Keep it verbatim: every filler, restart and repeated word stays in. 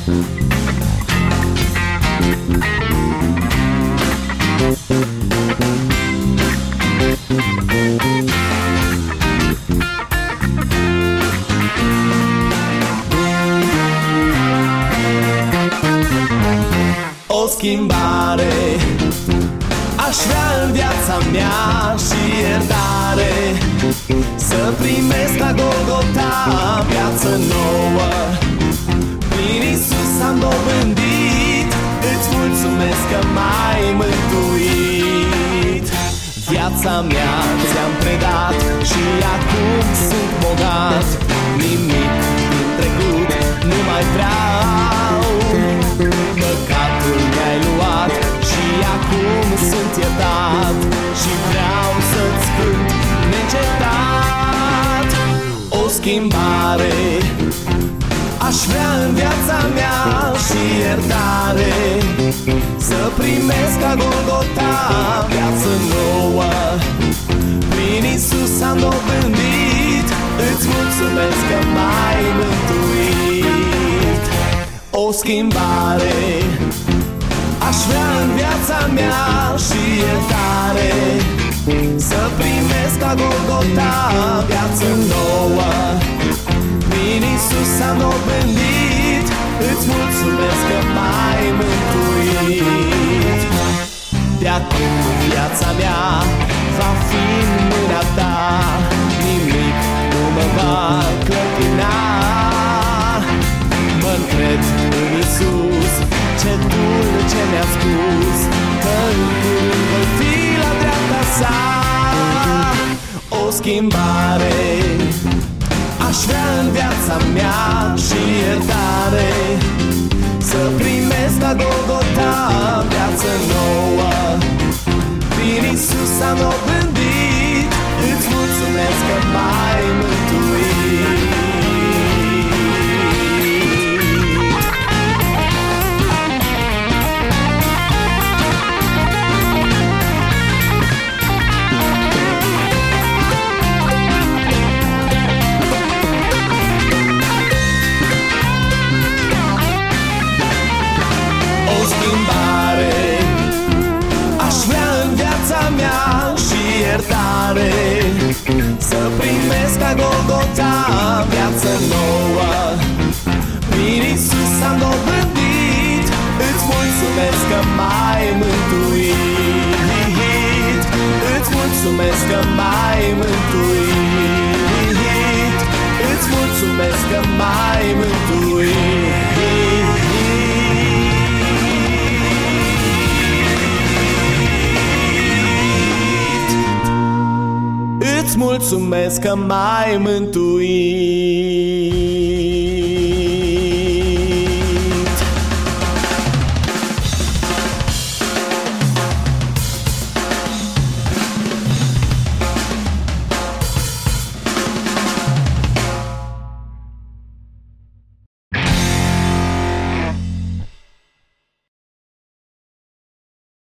O schimbare aș vrea în viața mea și iertare, să primesc la Golgota viață nouă. Prin Iisus am dobândit, îți mulțumesc că m-ai mântuit. Viața mea ți-am predat și acum sunt bogat. Nimic din trecut nu mai vreau. Păcatul mi-ai luat și acum sunt iertat, și vreau să-ți cânt neîncetat. O schimbare aș vrea în viața mea și iertare, să primesc la Golgota viață nouă. Prin Iisus am dobândit, îți mulțumesc că m-ai mântuit. O schimbare aș vrea în viața mea și iertare, să primesc la Golgota viață nouă. Prin Iisus am dobândit, îți mulțumesc că m-ai mântuit. De acum viața mea va fi în mâna ta, nimic nu mă va clătina. Mă-ncred în Iisus, ce dulce mi-a spus, că în curând voi fi la dreapta sa. O schimbare aș vrea în viața mea și iertare, să primesc la Golgota viață nouă. Prin Iisus am dobândit, îți mulțumesc că m-ai mântuit. O schimbare aș vrea în viața mea și iertare, să primesc la Golgota viață nouă. Prin Iisus am dobândit, îți mulțumesc că m-ai mântuit. Îți mulțumesc că m-ai mântuit. Îți mulțumesc că m-ai mântuit. Îți mulțumesc că m-ai mântuit.